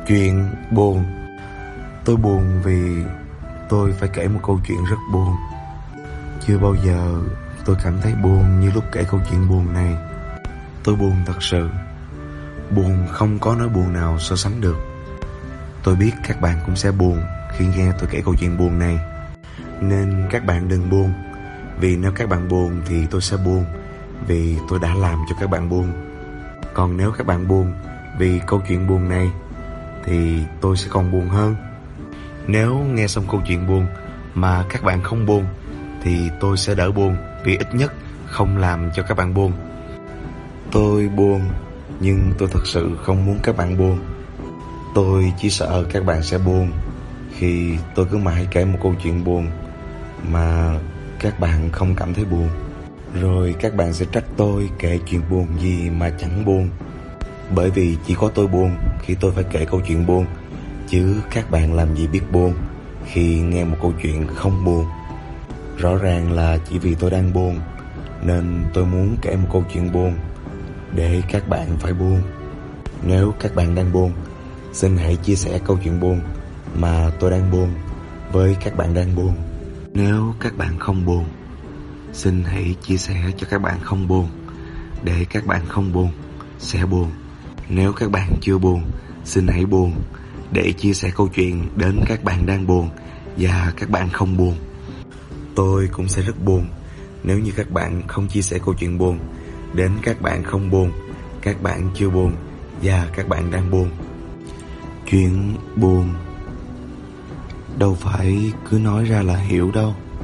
Chuyện buồn. Tôi buồn vì tôi phải kể một câu chuyện rất buồn. Chưa bao giờ tôi cảm thấy buồn như lúc kể câu chuyện buồn này. Tôi buồn thật sự. Buồn không có nỗi buồn nào so sánh được. Tôi biết các bạn cũng sẽ buồn khi nghe tôi kể câu chuyện buồn này. Nên các bạn đừng buồn. Vì nếu các bạn buồn thì tôi sẽ buồn, vì tôi đã làm cho các bạn buồn. Còn nếu các bạn buồn vì câu chuyện buồn này thì tôi sẽ còn buồn hơn. Nếu nghe xong câu chuyện buồn mà các bạn không buồn thì tôi sẽ đỡ buồn, vì ít nhất không làm cho các bạn buồn. Tôi buồn, nhưng tôi thật sự không muốn các bạn buồn. Tôi chỉ sợ các bạn sẽ buồn khi tôi cứ mãi kể một câu chuyện buồn mà các bạn không cảm thấy buồn. Rồi các bạn sẽ trách tôi kể chuyện buồn gì mà chẳng buồn. Bởi vì chỉ có tôi buồn khi tôi phải kể câu chuyện buồn, chứ các bạn làm gì biết buồn khi nghe một câu chuyện không buồn. Rõ ràng là chỉ vì tôi đang buồn nên tôi muốn kể một câu chuyện buồn để các bạn phải buồn. Nếu các bạn đang buồn, xin hãy chia sẻ câu chuyện buồn mà tôi đang buồn với các bạn đang buồn. Nếu các bạn không buồn, xin hãy chia sẻ cho các bạn không buồn để các bạn không buồn sẽ buồn. Nếu các bạn chưa buồn, xin hãy buồn để chia sẻ câu chuyện đến các bạn đang buồn và các bạn không buồn. Tôi cũng sẽ rất buồn nếu như các bạn không chia sẻ câu chuyện buồn đến các bạn không buồn, các bạn chưa buồn và các bạn đang buồn. Chuyện buồn đâu phải cứ nói ra là hiểu đâu.